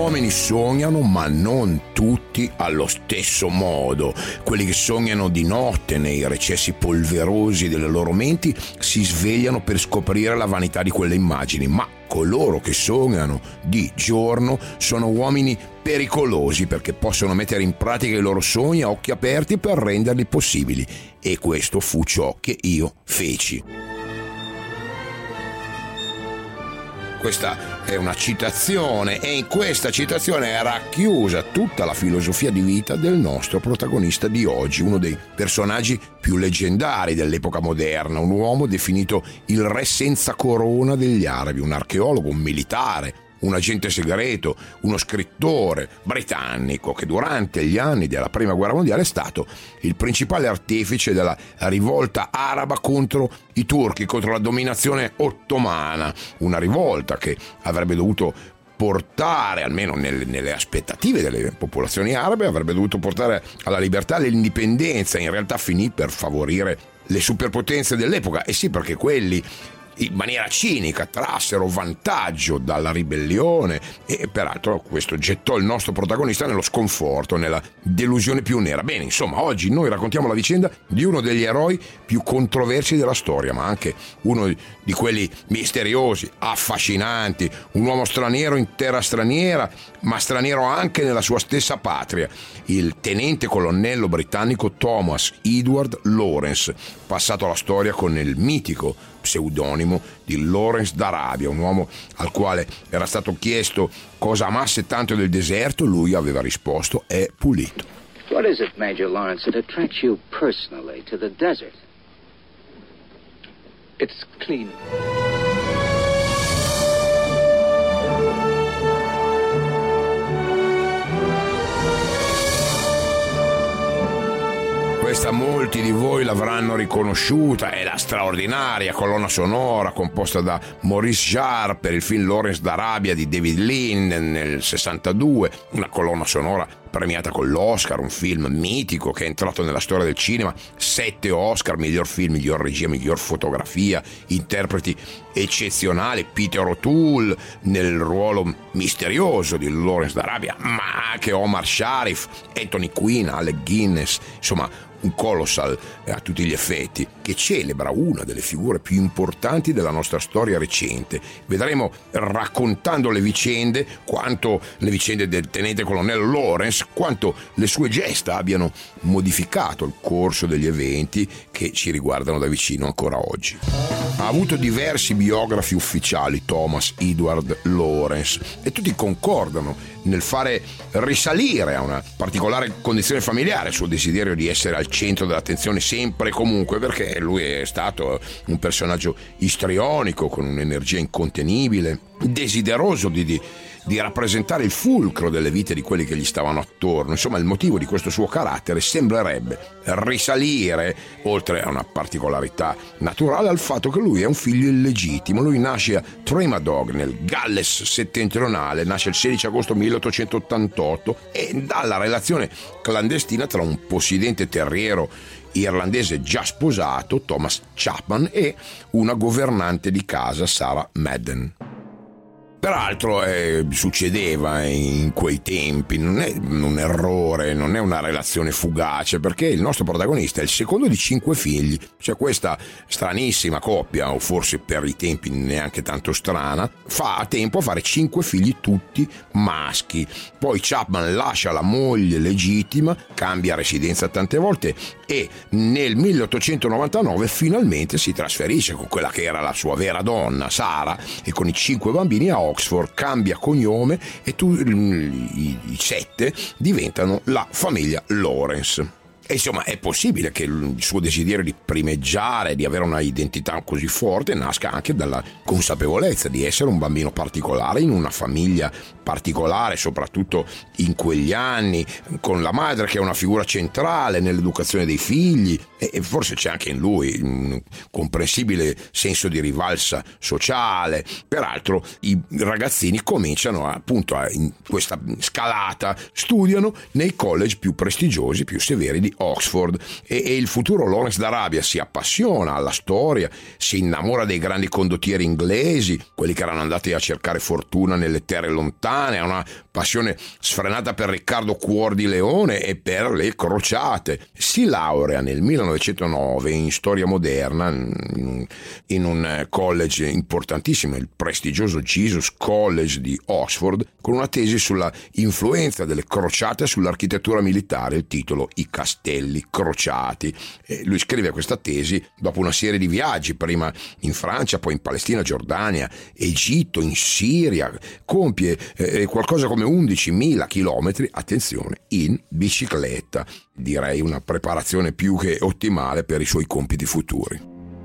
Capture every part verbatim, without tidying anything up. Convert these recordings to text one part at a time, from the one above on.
uomini sognano, ma non tutti allo stesso modo. Quelli che sognano di notte nei recessi polverosi delle loro menti si svegliano per scoprire la vanità di quelle immagini, ma coloro che sognano di giorno sono uomini pericolosi perché possono mettere in pratica i loro sogni a occhi aperti per renderli possibili. E questo fu ciò che io feci. Questa è una citazione e in questa citazione è racchiusa tutta la filosofia di vita del nostro protagonista di oggi, uno dei personaggi più leggendari dell'epoca moderna, un uomo definito il re senza corona degli arabi, un archeologo, un militare, un agente segreto, uno scrittore britannico che durante gli anni della Prima Guerra Mondiale è stato il principale artefice della rivolta araba contro i turchi, contro la dominazione ottomana, una rivolta che avrebbe dovuto portare, almeno nelle, nelle aspettative delle popolazioni arabe, avrebbe dovuto portare alla libertà e all'indipendenza. In realtà finì per favorire le superpotenze dell'epoca, e sì, perché quelli in maniera cinica trassero vantaggio dalla ribellione e peraltro questo gettò il nostro protagonista nello sconforto, nella delusione più nera. Bene, insomma, oggi noi raccontiamo la vicenda di uno degli eroi più controversi della storia, ma anche uno di quelli misteriosi, affascinanti, un uomo straniero in terra straniera, ma straniero anche nella sua stessa patria, il tenente colonnello britannico Thomas Edward Lawrence, passato alla storia con il mitico pseudonimo di Lawrence d'Arabia, un uomo al quale era stato chiesto cosa amasse tanto del deserto. Lui aveva risposto: è pulito. What is it, Major Lawrence, that attracts you personally to the desert? It's clean. Questa molti di voi l'avranno riconosciuta, è la straordinaria colonna sonora composta da Maurice Jarre per il film Lawrence d'Arabia di David Lean nel sessantadue, una colonna sonora premiata con l'Oscar, un film mitico che è entrato nella storia del cinema, sette Oscar, miglior film, miglior regia, miglior fotografia, interpreti eccezionali, Peter O'Toole nel ruolo misterioso di Lawrence d'Arabia, ma anche Omar Sharif, Anthony Quinn, Alec Guinness, insomma un colossal a tutti gli effetti, che celebra una delle figure più importanti della nostra storia recente. Vedremo, raccontando le vicende, quanto le vicende del tenente colonnello Lawrence, quanto le sue gesta abbiano modificato il corso degli eventi che ci riguardano da vicino ancora oggi. Ha avuto diversi biografi ufficiali Thomas Edward Lawrence e tutti concordano nel fare risalire a una particolare condizione familiare il suo desiderio di essere al centro dell'attenzione sempre e comunque, perché lui è stato un personaggio istrionico con un'energia incontenibile, desideroso di, di di rappresentare il fulcro delle vite di quelli che gli stavano attorno. Insomma, il motivo di questo suo carattere sembrerebbe risalire, oltre a una particolarità naturale, al fatto che lui è un figlio illegittimo. Lui nasce a Tremadog, nel Galles settentrionale, nasce il sedici agosto milleottocentottantotto, e dalla relazione clandestina tra un possidente terriero irlandese già sposato, Thomas Chapman, e una governante di casa, Sarah Madden. Peraltro eh, succedeva in quei tempi, non è un errore, non è una relazione fugace, perché il nostro protagonista è il secondo di cinque figli. C'è questa stranissima coppia, o forse per i tempi neanche tanto strana, fa a tempo a fare cinque figli tutti maschi. Poi Chapman lascia la moglie legittima, cambia residenza tante volte e nel milleottocentonovantanove finalmente si trasferisce con quella che era la sua vera donna, Sara, e con i cinque bambini a Oxford, cambia cognome e tu, i, i sette diventano la famiglia Lawrence. E insomma, è possibile che il suo desiderio di primeggiare, di avere una identità così forte, nasca anche dalla consapevolezza di essere un bambino particolare in una famiglia particolare, soprattutto in quegli anni, con la madre che è una figura centrale nell'educazione dei figli, e forse c'è anche in lui un comprensibile senso di rivalsa sociale. Peraltro i ragazzini cominciano appunto a, in questa scalata, studiano nei college più prestigiosi, più severi di Oxford e, e il futuro Lawrence d'Arabia si appassiona alla storia, si innamora dei grandi condottieri inglesi, quelli che erano andati a cercare fortuna nelle terre lontane, ha una passione sfrenata per Riccardo Cuor di Leone e per le crociate. Si laurea nel millenovecentonove in storia moderna in un, in un college importantissimo, il prestigioso Jesus College di Oxford, con una tesi sulla influenza delle crociate sull'architettura militare, il titolo I castelli crociati. E lui scrive questa tesi dopo una serie di viaggi, prima in Francia, poi in Palestina, Giordania, Egitto, in Siria, compie eh, qualcosa come undicimila chilometri, attenzione, in bicicletta. Direi una preparazione più che ottimale per i suoi compiti futuri.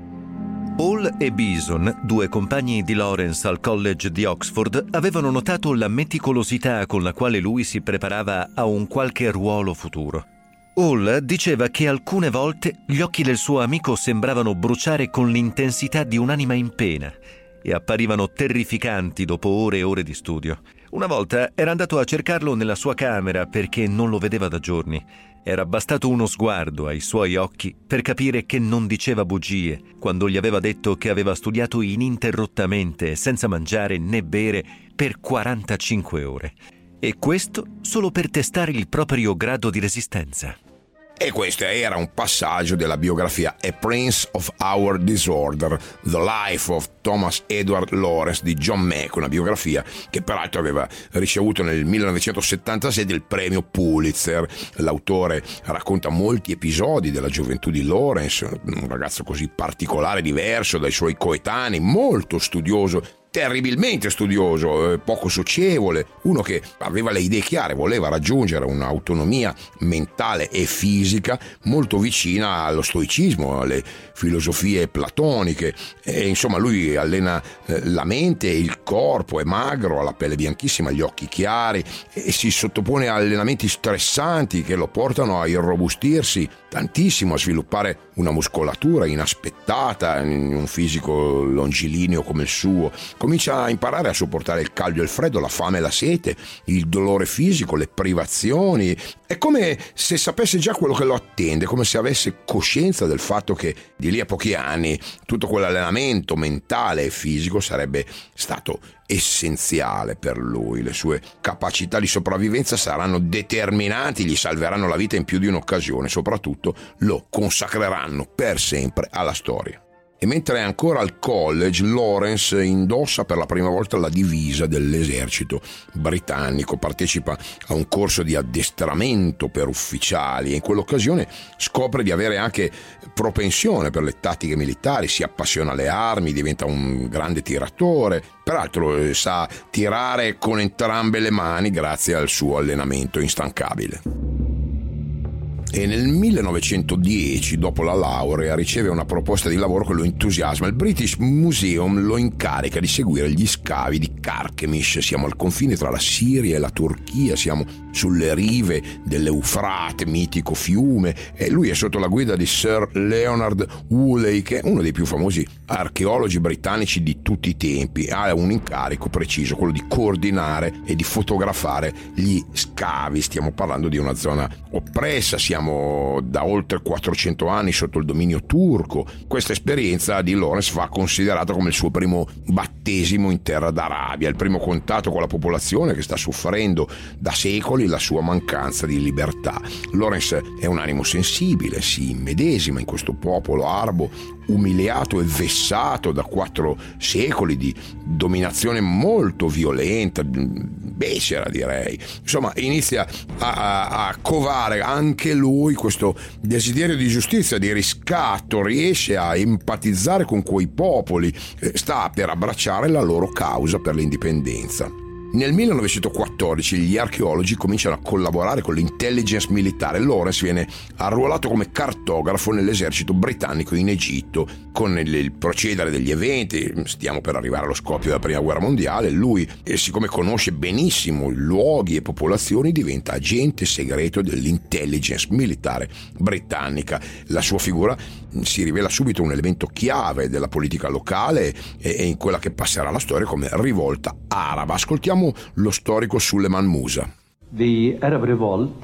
Hall e Beeson, due compagni di Lawrence al College di Oxford, avevano notato la meticolosità con la quale lui si preparava a un qualche ruolo futuro. Hall diceva che alcune volte gli occhi del suo amico sembravano bruciare con l'intensità di un'anima in pena e apparivano terrificanti dopo ore e ore di studio. Una volta era andato a cercarlo nella sua camera perché non lo vedeva da giorni. Era bastato uno sguardo ai suoi occhi per capire che non diceva bugie quando gli aveva detto che aveva studiato ininterrottamente, senza mangiare né bere, per quarantacinque ore. E questo solo per testare il proprio grado di resistenza. E questo era un passaggio della biografia A Prince of Our Disorder, The Life of Thomas Edward Lawrence di John Mack, una biografia che peraltro aveva ricevuto nel millenovecentosettantasei il premio Pulitzer. L'autore racconta molti episodi della gioventù di Lawrence, un ragazzo così particolare, diverso dai suoi coetanei, molto studioso, terribilmente studioso, poco socievole, uno che aveva le idee chiare, voleva raggiungere un'autonomia mentale e fisica molto vicina allo stoicismo, alle filosofie platoniche. E insomma lui allena la mente e il corpo, è magro, ha la pelle bianchissima, gli occhi chiari e si sottopone a allenamenti stressanti che lo portano a irrobustirsi tantissimo, a sviluppare una muscolatura inaspettata in un fisico longilineo come il suo. Comincia a imparare a sopportare il caldo e il freddo, la fame e la sete, il dolore fisico, le privazioni. È come se sapesse già quello che lo attende, come se avesse coscienza del fatto che di lì a pochi anni tutto quell'allenamento mentale e fisico sarebbe stato essenziale per lui. Le sue capacità di sopravvivenza saranno determinanti, gli salveranno la vita in più di un'occasione, soprattutto lo consacreranno per sempre alla storia. E mentre è ancora al college, Lawrence indossa per la prima volta la divisa dell'esercito britannico, partecipa a un corso di addestramento per ufficiali e in quell'occasione scopre di avere anche propensione per le tattiche militari, si appassiona alle armi, diventa un grande tiratore, peraltro sa tirare con entrambe le mani grazie al suo allenamento instancabile. E nel millenovecentodieci, dopo la laurea, riceve una proposta di lavoro che lo entusiasma. Il British Museum lo incarica di seguire gli scavi di Carchemish. Siamo al confine tra la Siria e la Turchia, siamo sulle rive dell'Eufrate, mitico fiume, e lui è sotto la guida di Sir Leonard Woolley, che è uno dei più famosi archeologi britannici di tutti i tempi. Ha un incarico preciso, quello di coordinare e di fotografare gli scavi. Stiamo parlando di una zona oppressa, siamo da oltre quattrocento anni sotto il dominio turco. Questa esperienza di Lawrence va considerata come il suo primo battesimo in terra d'Arabia, il primo contatto con la popolazione che sta soffrendo da secoli la sua mancanza di libertà. Lawrence è un animo sensibile, si immedesima in questo popolo arabo umiliato e vessato da quattro secoli di dominazione molto violenta, becera direi. Insomma, inizia a, a, a covare anche lui questo desiderio di giustizia, di riscatto, riesce a empatizzare con quei popoli, sta per abbracciare la loro causa per l'indipendenza. Nel millenovecentoquattordici gli archeologi cominciano a collaborare con l'intelligence militare. Lawrence viene arruolato come cartografo nell'esercito britannico in Egitto. Con il procedere degli eventi, stiamo per arrivare allo scoppio della prima guerra mondiale, lui, siccome conosce benissimo luoghi e popolazioni, diventa agente segreto dell'intelligence militare britannica. La sua figura si rivela subito un elemento chiave della politica locale e in quella che passerà alla storia come rivolta araba. Ascoltiamo lo storico Suleiman Musa. The Arab revolt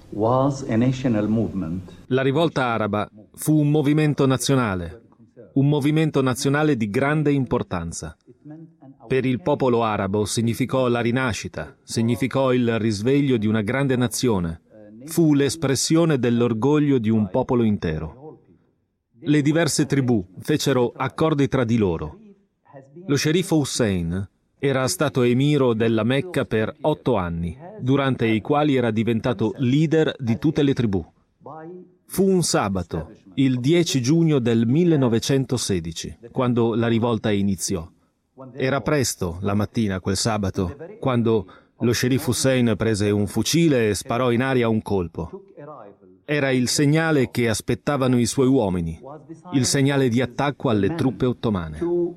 was a national movement. La rivolta araba fu un movimento nazionale, un movimento nazionale di grande importanza. Per il popolo arabo significò la rinascita, significò il risveglio di una grande nazione, fu l'espressione dell'orgoglio di un popolo intero. Le diverse tribù fecero accordi tra di loro. Lo sceriffo Hussein era stato emiro della Mecca per otto anni, durante i quali era diventato leader di tutte le tribù. Fu un sabato, il dieci giugno del millenovecentosedici, quando la rivolta iniziò. Era presto la mattina quel sabato, quando lo sceriffo Hussein prese un fucile e sparò in aria un colpo. Era il segnale che aspettavano i suoi uomini, il segnale di attacco alle truppe ottomane.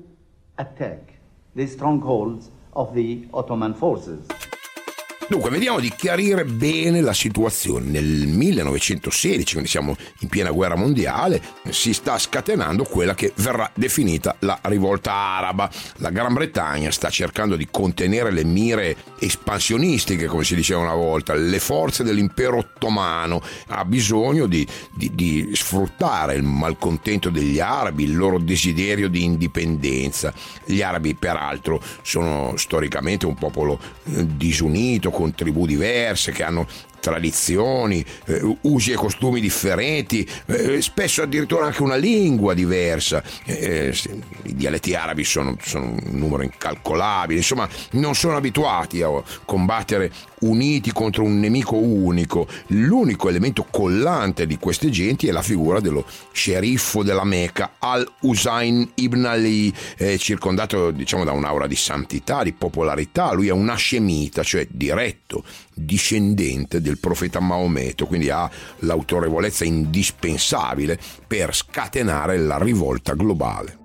Dunque, vediamo di chiarire bene la situazione. Nel millenovecentosedici, quindi siamo in piena guerra mondiale, si sta scatenando quella che verrà definita la rivolta araba. La Gran Bretagna sta cercando di contenere le mire espansionistiche, come si diceva una volta, le forze dell'impero ottomano. Ha bisogno di, di, di sfruttare il malcontento degli arabi, il loro desiderio di indipendenza. Gli arabi, peraltro, sono storicamente un popolo eh, disunito, con tribù diverse, che hanno tradizioni, eh, usi e costumi differenti, eh, spesso addirittura anche una lingua diversa. Eh, I dialetti arabi sono, sono un numero incalcolabile, insomma non sono abituati a combattere uniti contro un nemico unico. L'unico elemento collante di queste genti è la figura dello sceriffo della Mecca, Al-Husayn ibn Ali, eh, circondato diciamo da un'aura di santità, di popolarità. Lui è un hascemita, cioè diretto discendente del profeta Maometto, quindi ha l'autorevolezza indispensabile per scatenare la rivolta globale.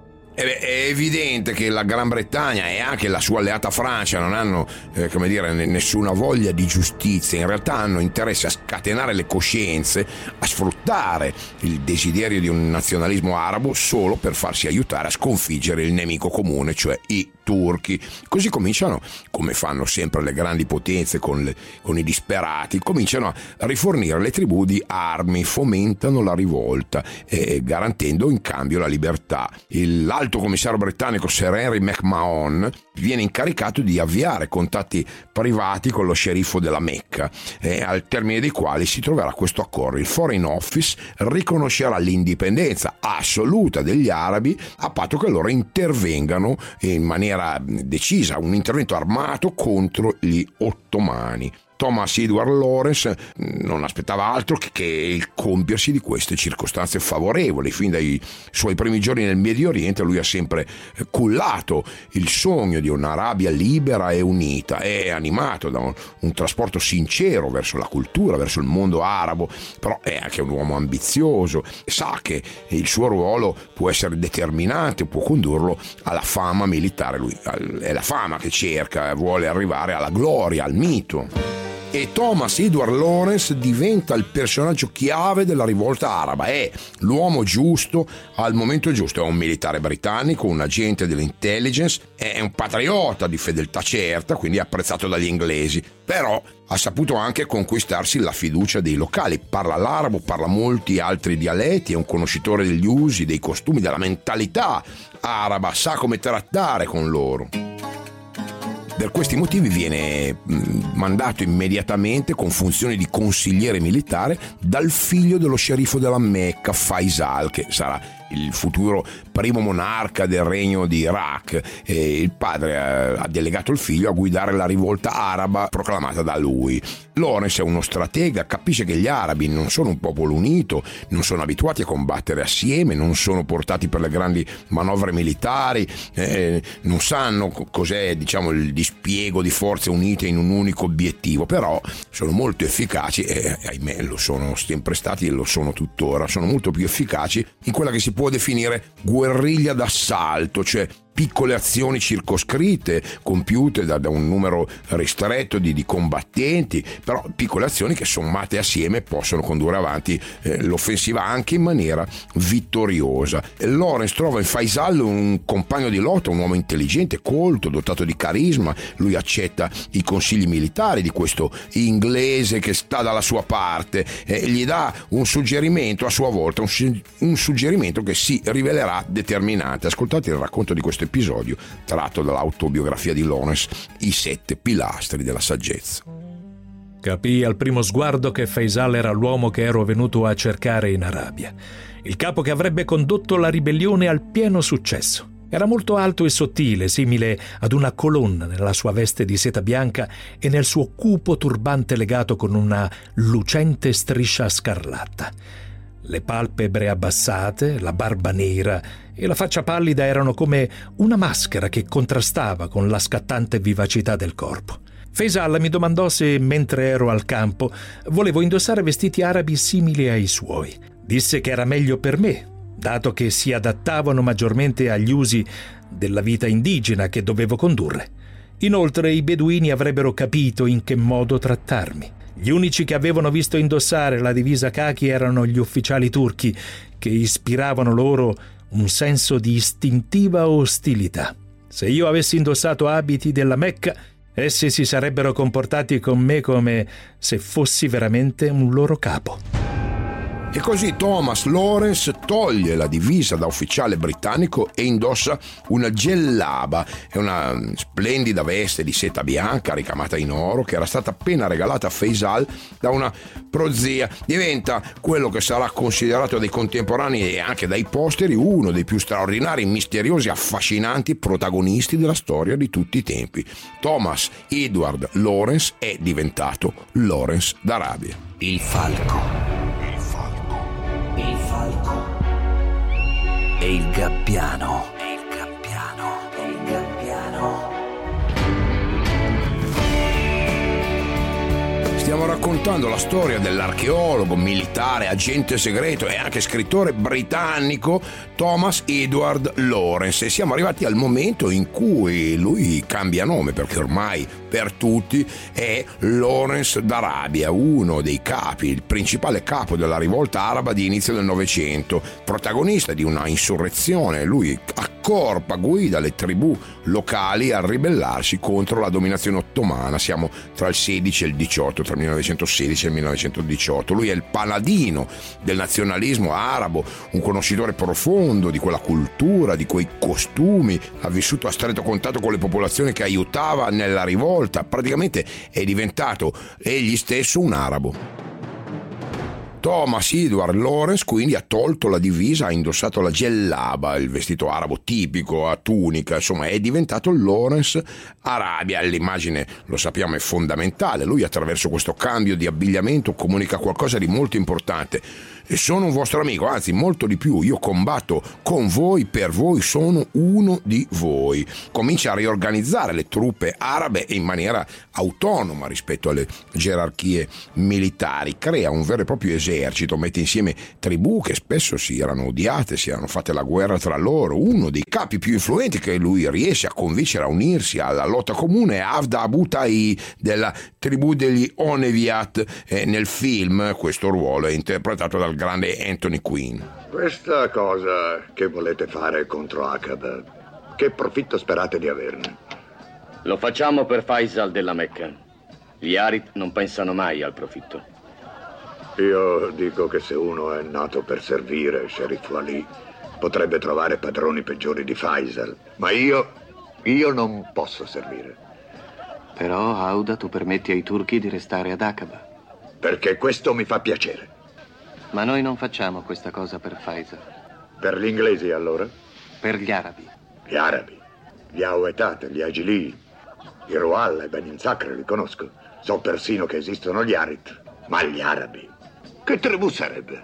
È evidente che la Gran Bretagna e anche la sua alleata Francia non hanno, eh, come dire, nessuna voglia di giustizia. In realtà hanno interesse a scatenare le coscienze, a sfruttare il desiderio di un nazionalismo arabo solo per farsi aiutare a sconfiggere il nemico comune, cioè i turchi. Così cominciano, come fanno sempre le grandi potenze con, le, con i disperati, cominciano a rifornire le tribù di armi, fomentano la rivolta, eh, garantendo in cambio la libertà. Il, l'alto commissario britannico Sir Henry McMahon viene incaricato di avviare contatti privati con lo sceriffo della Mecca, eh, al termine dei quali si troverà questo accordo. Il Foreign Office riconoscerà l'indipendenza assoluta degli arabi a patto che loro intervengano in maniera decisa, un intervento armato contro gli ottomani. Thomas Edward Lawrence non aspettava altro che il compiersi di queste circostanze favorevoli. Fin dai suoi primi giorni nel Medio Oriente lui ha sempre cullato il sogno di un'Arabia libera e unita, è animato da un, un trasporto sincero verso la cultura, verso il mondo arabo, però è anche un uomo ambizioso, sa che il suo ruolo può essere determinante, può condurlo alla fama militare. Lui è la fama che cerca, vuole arrivare alla gloria, al mito. E Thomas Edward Lawrence diventa il personaggio chiave della rivolta araba, è l'uomo giusto al momento giusto, è un militare britannico, un agente dell'intelligence, è un patriota di fedeltà certa, quindi apprezzato dagli inglesi, però ha saputo anche conquistarsi la fiducia dei locali, parla l'arabo, parla molti altri dialetti, è un conoscitore degli usi, dei costumi, della mentalità araba, sa come trattare con loro. Per questi motivi viene mandato immediatamente con funzioni di consigliere militare dal figlio dello sceriffo della Mecca, Faisal, che sarà il futuro primo monarca del regno di Iraq. E il padre ha delegato il figlio a guidare la rivolta araba proclamata da lui. Lawrence è uno stratega, capisce che gli arabi non sono un popolo unito, non sono abituati a combattere assieme, non sono portati per le grandi manovre militari, eh, non sanno cos'è, diciamo, il dispiego di forze unite in un unico obiettivo, però sono molto efficaci e ahimè lo sono sempre stati e lo sono tuttora, sono molto più efficaci in quella che si può definire guerriglia d'assalto, cioè piccole azioni circoscritte compiute da, da un numero ristretto di, di combattenti, però piccole azioni che sommate assieme possono condurre avanti eh, l'offensiva anche in maniera vittoriosa. E Lawrence trova in Faisal un compagno di lotta, un uomo intelligente, colto, dotato di carisma. Lui accetta i consigli militari di questo inglese che sta dalla sua parte e gli dà un suggerimento a sua volta, un, un suggerimento che si rivelerà determinante. Ascoltate il racconto di questo episodio tratto dall'autobiografia di Lawrence, I sette pilastri della saggezza. Capii al primo sguardo che Faisal era l'uomo che ero venuto a cercare in Arabia, il capo che avrebbe condotto la ribellione al pieno successo. Era molto alto e sottile, simile ad una colonna nella sua veste di seta bianca e nel suo cupo turbante legato con una lucente striscia scarlatta. Le palpebre abbassate, la barba nera e la faccia pallida erano come una maschera che contrastava con la scattante vivacità del corpo. Faisal mi domandò se, mentre ero al campo, volevo indossare vestiti arabi simili ai suoi. Disse che era meglio per me, dato che si adattavano maggiormente agli usi della vita indigena che dovevo condurre. Inoltre i beduini avrebbero capito in che modo trattarmi. Gli unici che avevano visto indossare la divisa khaki erano gli ufficiali turchi, che ispiravano loro un senso di istintiva ostilità. Se io avessi indossato abiti della Mecca, essi si sarebbero comportati con me come se fossi veramente un loro capo. E così Thomas Lawrence toglie la divisa da ufficiale britannico e indossa una gellaba, è una splendida veste di seta bianca ricamata in oro che era stata appena regalata a Faisal da una prozia. Diventa quello che sarà considerato dai contemporanei e anche dai posteri uno dei più straordinari, misteriosi, affascinanti protagonisti della storia di tutti i tempi. Thomas Edward Lawrence è diventato Lawrence d'Arabia. Il falco. Il falco e il gabbiano. E il gabbiano. E il gabbiano. Stiamo raccontando la storia dell'archeologo, militare, agente segreto e anche scrittore britannico Thomas Edward Lawrence e siamo arrivati al momento in cui lui cambia nome, perché ormai per tutti è Lawrence d'Arabia, uno dei capi, il principale capo della rivolta araba di inizio del Novecento, protagonista di una insurrezione. Lui accorpa, guida le tribù locali a ribellarsi contro la dominazione ottomana. Siamo tra il sedici e il diciotto, tra il millenovecentosedici e il millenovecentodiciotto. Lui è il paladino del nazionalismo arabo, un conoscitore profondo di quella cultura, di quei costumi, ha vissuto a stretto contatto con le popolazioni che aiutava nella rivolta. Praticamente è diventato egli stesso un arabo. Thomas Edward Lawrence quindi ha tolto la divisa, ha indossato la gellaba, il vestito arabo tipico a tunica, insomma è diventato Lawrence Arabia. L'immagine, lo sappiamo, è fondamentale. Lui attraverso questo cambio di abbigliamento comunica qualcosa di molto importante. E sono un vostro amico, anzi molto di più, io combatto con voi, per voi, sono uno di voi. Comincia a riorganizzare le truppe arabe in maniera autonoma rispetto alle gerarchie militari, crea un vero e proprio esercito, mette insieme tribù che spesso si erano odiate, si erano fatte la guerra tra loro. Uno dei capi più influenti che lui riesce a convincere a unirsi alla lotta comune è Avda Abu Tai della tribù degli Oneviat. E nel film questo ruolo è interpretato dal grande Anthony Quinn. Questa cosa che volete fare contro Aqaba, che profitto sperate di averne? Lo facciamo per Faisal della Mecca. Gli Arit non pensano mai al profitto. Io dico che se uno è nato per servire Sherif Ali, potrebbe trovare padroni peggiori di Faisal. Ma io, io non posso servire. Però, Auda, tu permetti ai turchi di restare ad Aqaba. Perché questo mi fa piacere. Ma noi non facciamo questa cosa per Faisal. Per gli inglesi, allora? Per gli arabi. Gli arabi? Gli Auetat, gli Agili, i Rual e Benin Sacre li conosco. So persino che esistono gli Arit. Ma gli arabi? Che tribù sarebbe?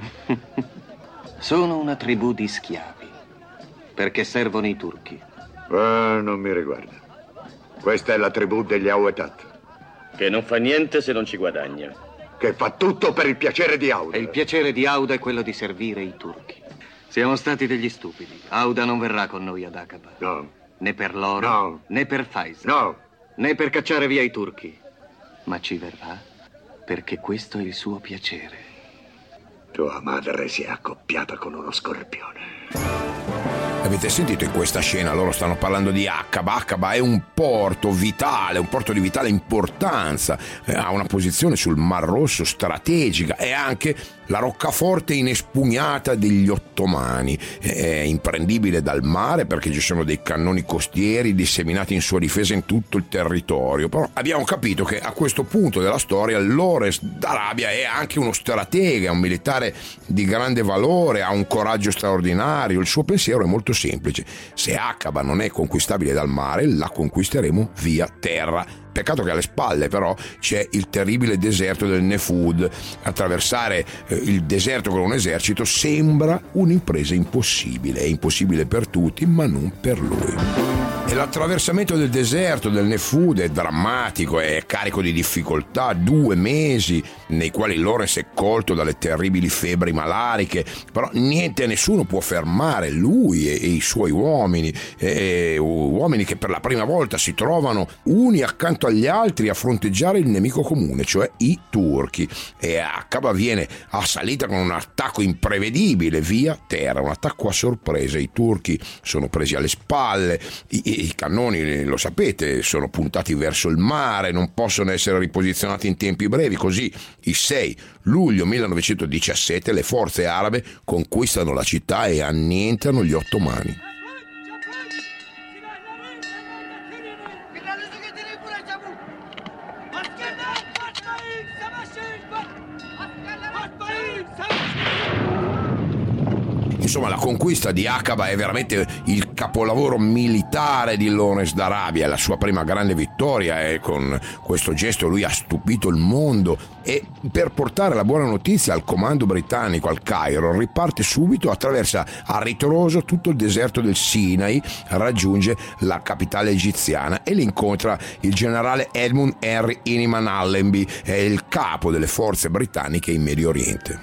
Sono una tribù di schiavi. Perché servono i turchi. Eh, non mi riguarda. Questa è la tribù degli Auetat. Che non fa niente se non ci guadagna. Che fa tutto per il piacere di Auda. E il piacere di Auda è quello di servire i turchi. Siamo stati degli stupidi. Auda non verrà con noi ad Aqaba. No, né per l'oro, no, né per Faisal, no, né per cacciare via i turchi. Ma ci verrà perché questo è il suo piacere. Tua madre si è accoppiata con uno scorpione. Avete sentito in questa scena? Loro stanno parlando di Aqaba. Aqaba è un porto vitale, un porto di vitale importanza, eh, ha una posizione sul Mar Rosso strategica, è anche la roccaforte inespugnata degli ottomani, è imprendibile dal mare perché ci sono dei cannoni costieri disseminati in sua difesa in tutto il territorio. Però abbiamo capito che a questo punto della storia Lawrence d'Arabia è anche uno stratega, un militare di grande valore, ha un coraggio straordinario, il suo pensiero è molto semplice: se Aqaba non è conquistabile dal mare, la conquisteremo via terra. Peccato che alle spalle però c'è il terribile deserto del Nefud. Attraversare eh, il deserto con un esercito sembra un'impresa impossibile, è impossibile per tutti ma non per lui. E l'attraversamento del deserto del Nefud è drammatico, è carico di difficoltà, due mesi nei quali Lawrence è colto dalle terribili febbri malariche, però niente e nessuno può fermare lui e, e i suoi uomini, e, e, uomini che per la prima volta si trovano uni accanto agli altri a fronteggiare il nemico comune, cioè i turchi. E Aqaba viene assalita con un attacco imprevedibile via terra, un attacco a sorpresa. I turchi sono presi alle spalle, i, i cannoni, lo sapete, sono puntati verso il mare, non possono essere riposizionati in tempi brevi. Così il sei luglio millenovecentodiciassette le forze arabe conquistano la città e annientano gli ottomani. Insomma, la conquista di Aqaba è veramente il capolavoro militare di Lawrence d'Arabia, la sua prima grande vittoria, e con questo gesto lui ha stupito il mondo. E per portare la buona notizia al comando britannico al Cairo riparte subito, attraversa a ritroso tutto il deserto del Sinai, raggiunge la capitale egiziana e lì incontra il generale Edmund Henry Iniman Allenby, è il capo delle forze britanniche in Medio Oriente.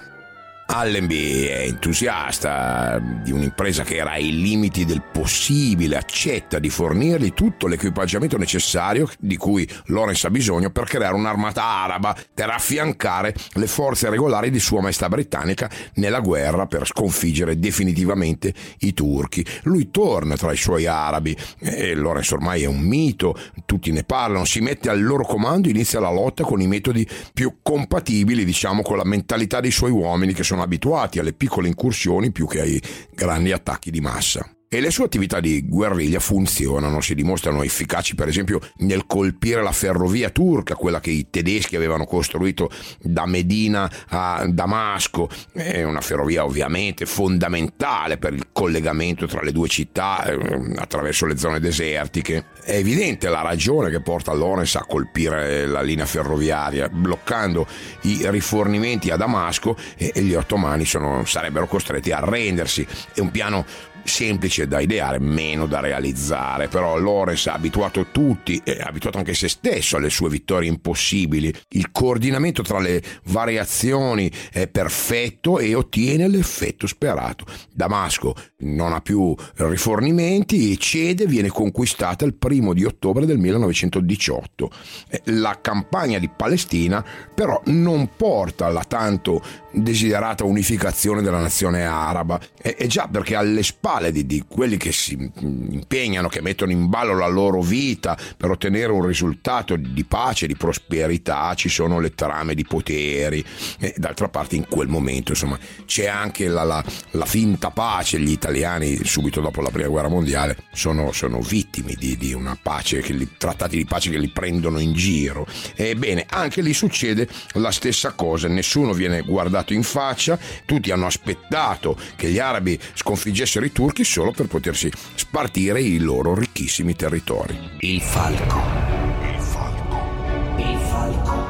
Allenby è entusiasta di un'impresa che era ai limiti del possibile, accetta di fornirgli tutto l'equipaggiamento necessario di cui Lawrence ha bisogno per creare un'armata araba per affiancare le forze regolari di Sua Maestà britannica nella guerra per sconfiggere definitivamente i turchi. Lui torna tra i suoi arabi e Lawrence ormai è un mito, tutti ne parlano, si mette al loro comando, inizia la lotta con i metodi più compatibili, diciamo, con la mentalità dei suoi uomini, che sono abituati alle piccole incursioni più che ai grandi attacchi di massa. E le sue attività di guerriglia funzionano, si dimostrano efficaci per esempio nel colpire la ferrovia turca, quella che i tedeschi avevano costruito da Medina a Damasco. È una ferrovia ovviamente fondamentale per il collegamento tra le due città eh, attraverso le zone desertiche. È evidente la ragione che porta Lawrence a colpire la linea ferroviaria, bloccando i rifornimenti a Damasco, e, e gli ottomani sono, sarebbero costretti a arrendersi. È un piano semplice da ideare, meno da realizzare, però Lawrence ha abituato tutti e ha abituato anche se stesso alle sue vittorie impossibili. Il coordinamento tra le variazioni è perfetto e ottiene l'effetto sperato. Damasco non ha più rifornimenti e cede, viene conquistata il primo di ottobre del millenovecentodiciotto. La campagna di Palestina però non porta alla tanto desiderata unificazione della nazione araba, e già perché alle spalle Di, di quelli che si impegnano, che mettono in ballo la loro vita per ottenere un risultato di pace, di prosperità, ci sono le trame di poteri. E d'altra parte in quel momento insomma c'è anche la, la, la finta pace. Gli italiani subito dopo la prima guerra mondiale sono, sono vittime di, di una pace, che li, trattati di pace che li prendono in giro. Ebbene, anche lì succede la stessa cosa, nessuno viene guardato in faccia, tutti hanno aspettato che gli arabi sconfiggessero i turchi solo per potersi spartire i loro ricchissimi territori. Il falco. Il falco. Il falco.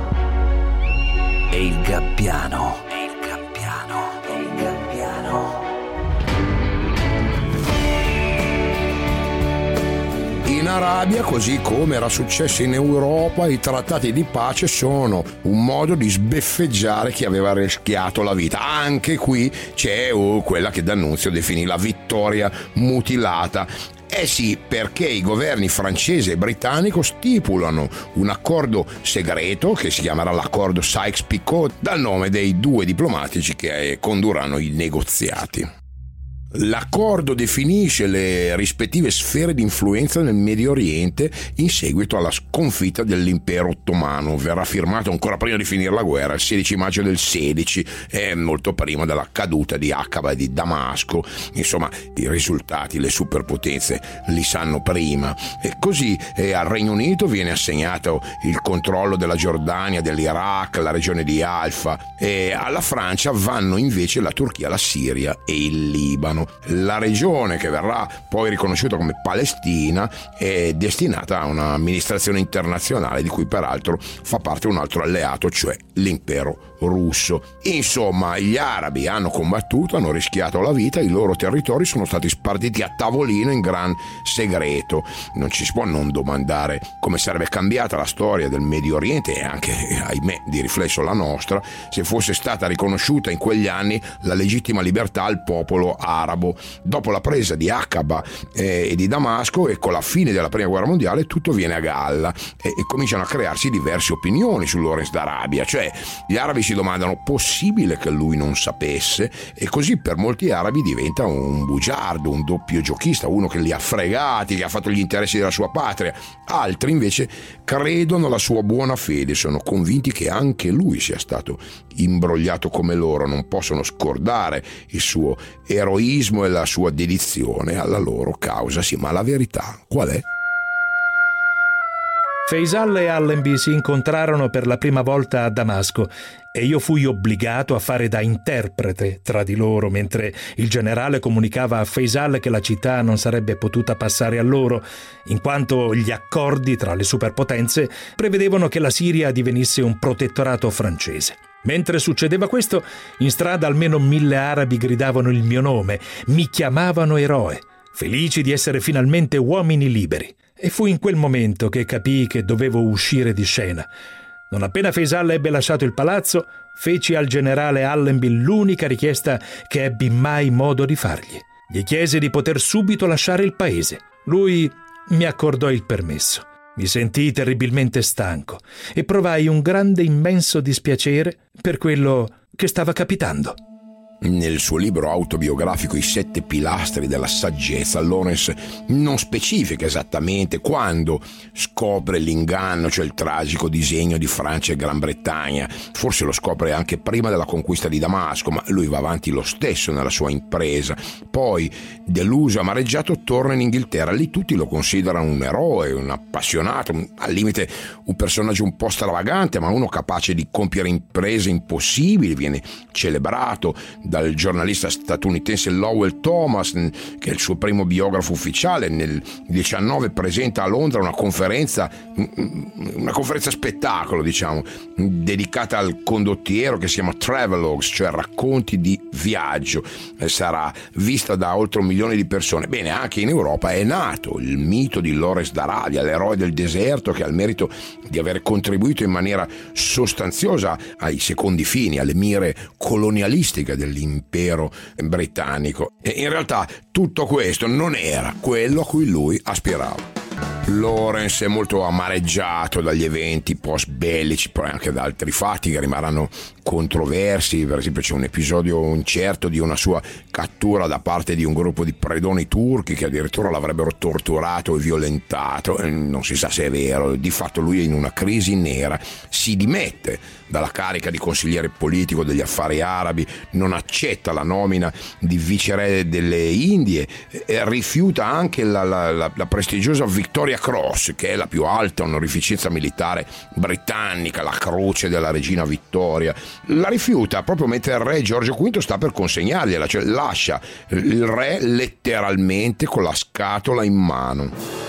E il gabbiano. E il gabbiano. E il gabbiano. In Arabia, così come era successo in Europa, i trattati di pace sono un modo di sbeffeggiare chi aveva rischiato la vita. Anche qui c'è oh, quella che D'Annunzio definì la vittoria mutilata. È Eh sì, perché i governi francese e britannico stipulano un accordo segreto che si chiamerà l'accordo Sykes-Picot, dal nome dei due diplomatici che condurranno i negoziati. L'accordo definisce le rispettive sfere di influenza nel Medio Oriente in seguito alla sconfitta dell'impero ottomano. Verrà firmato ancora prima di finire la guerra, il sedici maggio del sedici, e molto prima della caduta di Aqaba e di Damasco. Insomma, i risultati, le superpotenze li sanno prima. E così eh, al Regno Unito viene assegnato il controllo della Giordania, dell'Iraq, la regione di Haifa, e alla Francia vanno invece la Turchia, la Siria e il Libano. La regione, che verrà poi riconosciuta come Palestina, è destinata a un'amministrazione internazionale di cui peraltro fa parte un altro alleato, cioè l'impero russo. Insomma, gli arabi hanno combattuto, hanno rischiato la vita, i loro territori sono stati spartiti a tavolino in gran segreto. Non ci si può non domandare come sarebbe cambiata la storia del Medio Oriente e anche, ahimè, di riflesso la nostra, se fosse stata riconosciuta in quegli anni la legittima libertà al popolo arabo. Dopo la presa di Aqaba eh, e di Damasco e con la fine della prima guerra mondiale tutto viene a galla e, e cominciano a crearsi diverse opinioni su Lawrence d'Arabia. Cioè, gli arabi si domandano: possibile che lui non sapesse? E così per molti arabi diventa un bugiardo, un doppio giochista, uno che li ha fregati, che ha fatto gli interessi della sua patria. Altri invece credono alla sua buona fede, sono convinti che anche lui sia stato imbrogliato come loro, non possono scordare il suo eroismo e la sua dedizione alla loro causa. Sì, ma la verità qual è? Faisal e Allenby si incontrarono per la prima volta a Damasco e io fui obbligato a fare da interprete tra di loro mentre il generale comunicava a Faisal che la città non sarebbe potuta passare a loro, in quanto gli accordi tra le superpotenze prevedevano che la Siria divenisse un protettorato francese. Mentre succedeva questo, in strada almeno mille arabi gridavano il mio nome, mi chiamavano eroe, felici di essere finalmente uomini liberi. E fu in quel momento che capii che dovevo uscire di scena. Non appena Faisal ebbe lasciato il palazzo, feci al generale Allenby l'unica richiesta che ebbi mai modo di fargli. Gli chiese di poter subito lasciare il paese. Lui mi accordò il permesso. Mi sentii terribilmente stanco e provai un grande immenso dispiacere per quello che stava capitando. Nel suo libro autobiografico I sette pilastri della saggezza, Lawrence non specifica esattamente quando scopre l'inganno, cioè il tragico disegno di Francia e Gran Bretagna. Forse lo scopre anche prima della conquista di Damasco, ma lui va avanti lo stesso nella sua impresa. Poi, deluso e amareggiato, torna in Inghilterra. Lì tutti lo considerano un eroe, un appassionato, un, al limite un personaggio un po' stravagante, ma uno capace di compiere imprese impossibili. Viene celebrato dal giornalista statunitense Lowell Thomas, che è il suo primo biografo ufficiale. Nel diciannove presenta a Londra una conferenza una conferenza spettacolo, diciamo, dedicata al condottiero, che si chiama Travelogues, cioè racconti di viaggio. Sarà vista da oltre un milione di persone. Bene, anche in Europa è nato il mito di Lawrence d'Arabia, l'eroe del deserto che ha il merito di aver contribuito in maniera sostanziosa ai secondi fini, alle mire colonialistiche del l'impero britannico. E in realtà tutto questo non era quello a cui lui aspirava. Lawrence è molto amareggiato dagli eventi post bellici, poi anche da altri fatti che rimarranno controversi. Per esempio c'è un episodio incerto di una sua cattura da parte di un gruppo di predoni turchi che addirittura l'avrebbero torturato e violentato. Non si sa se è vero. Di fatto lui è in una crisi nera, si dimette dalla carica di consigliere politico degli affari arabi, non accetta la nomina di viceré delle Indie e rifiuta anche la, la, la, la prestigiosa Victoria Cross, che è la più alta onorificenza militare britannica, la croce della regina Vittoria. La rifiuta proprio mentre il re Giorgio quinto sta per consegnargliela, cioè lascia il re letteralmente con la scatola in mano.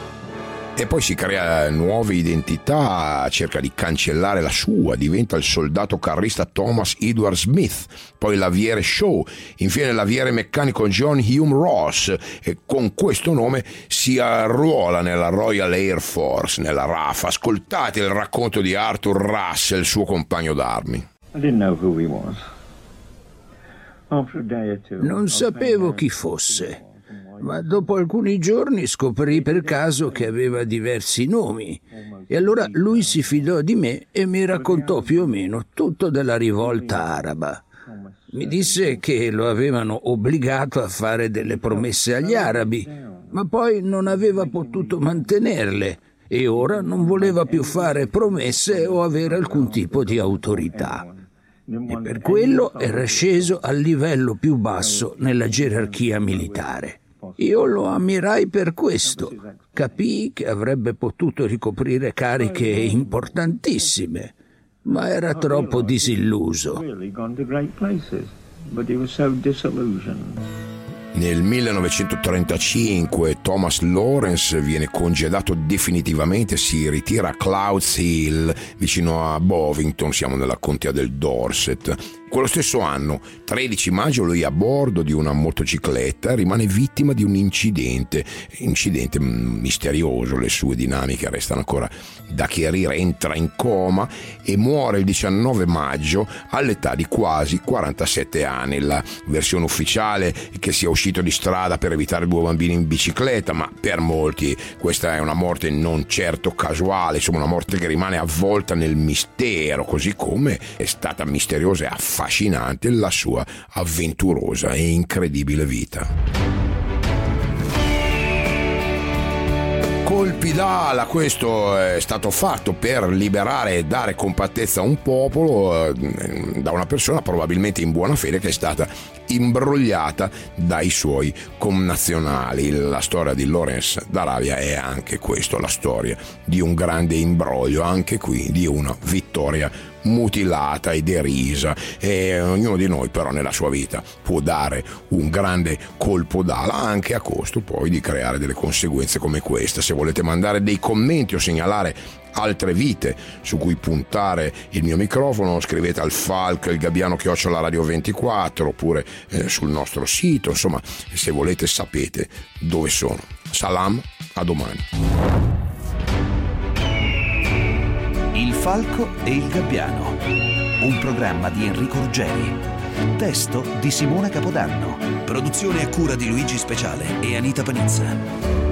E poi si crea nuove identità, cerca di cancellare la sua, diventa il soldato carrista Thomas Edward Smith, poi l'aviere Shaw, infine l'aviere meccanico John Hume Ross, e con questo nome si arruola nella Royal Air Force, nella R A F. Ascoltate il racconto di Arthur Russell, suo compagno d'armi. Non sapevo chi fosse. ma dopo alcuni giorni scoprì per caso che aveva diversi nomi e allora lui si fidò di me e mi raccontò più o meno tutto della rivolta araba. Mi disse che lo avevano obbligato a fare delle promesse agli arabi, ma poi non aveva potuto mantenerle e ora non voleva più fare promesse o avere alcun tipo di autorità. E per quello era sceso al livello più basso nella gerarchia militare. Io lo ammirai per questo. Capii che avrebbe potuto ricoprire cariche importantissime, ma era troppo disilluso. Nel millenovecentotrentacinque Thomas Lawrence viene congedato definitivamente, si ritira a Clouds Hill, vicino a Bovington, siamo nella contea del Dorset. Quello stesso anno, tredici maggio, lui a bordo di una motocicletta rimane vittima di un incidente, incidente misterioso, le sue dinamiche restano ancora da chiarire, entra in coma e muore il diciannove maggio all'età di quasi quarantasette anni. La versione ufficiale è che sia uscito di strada per evitare due bambini in bicicletta, ma per molti questa è una morte non certo casuale, insomma una morte che rimane avvolta nel mistero, così come è stata misteriosa e affascinante affascinante la sua avventurosa e incredibile vita. Colpi d'ala, questo è stato fatto per liberare e dare compattezza a un popolo eh, da una persona probabilmente in buona fede che è stata imbrogliata dai suoi connazionali. La storia di Lawrence d'Arabia è anche questo, la storia di un grande imbroglio, anche qui di una vittoria mutilata e derisa, e ognuno di noi però nella sua vita può dare un grande colpo d'ala anche a costo poi di creare delle conseguenze come questa. Se volete mandare dei commenti o segnalare altre vite su cui puntare il mio microfono, scrivete al Falco il Gabbiano chiocciola radio ventiquattro oppure eh, sul nostro sito, insomma se volete sapete dove sono. Salam, a domani. Il Falco e il Gabbiano, un programma di Enrico Ruggeri, testo di Simona Capodanno, produzione a cura di Luigi Speciale e Anita Panizza.